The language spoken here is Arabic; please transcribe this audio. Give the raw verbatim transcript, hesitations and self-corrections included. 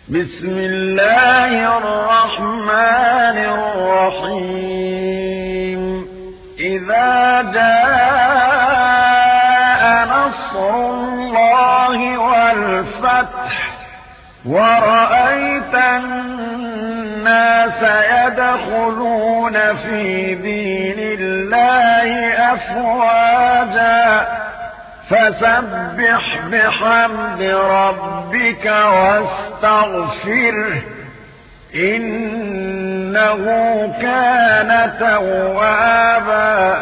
بسم الله الرحمن الرحيم إذا جاء نصر الله والفتح ورأيت الناس يدخلون في دين الله أفواجا فسبح بحمد ربك واستغفره إنه كان توابا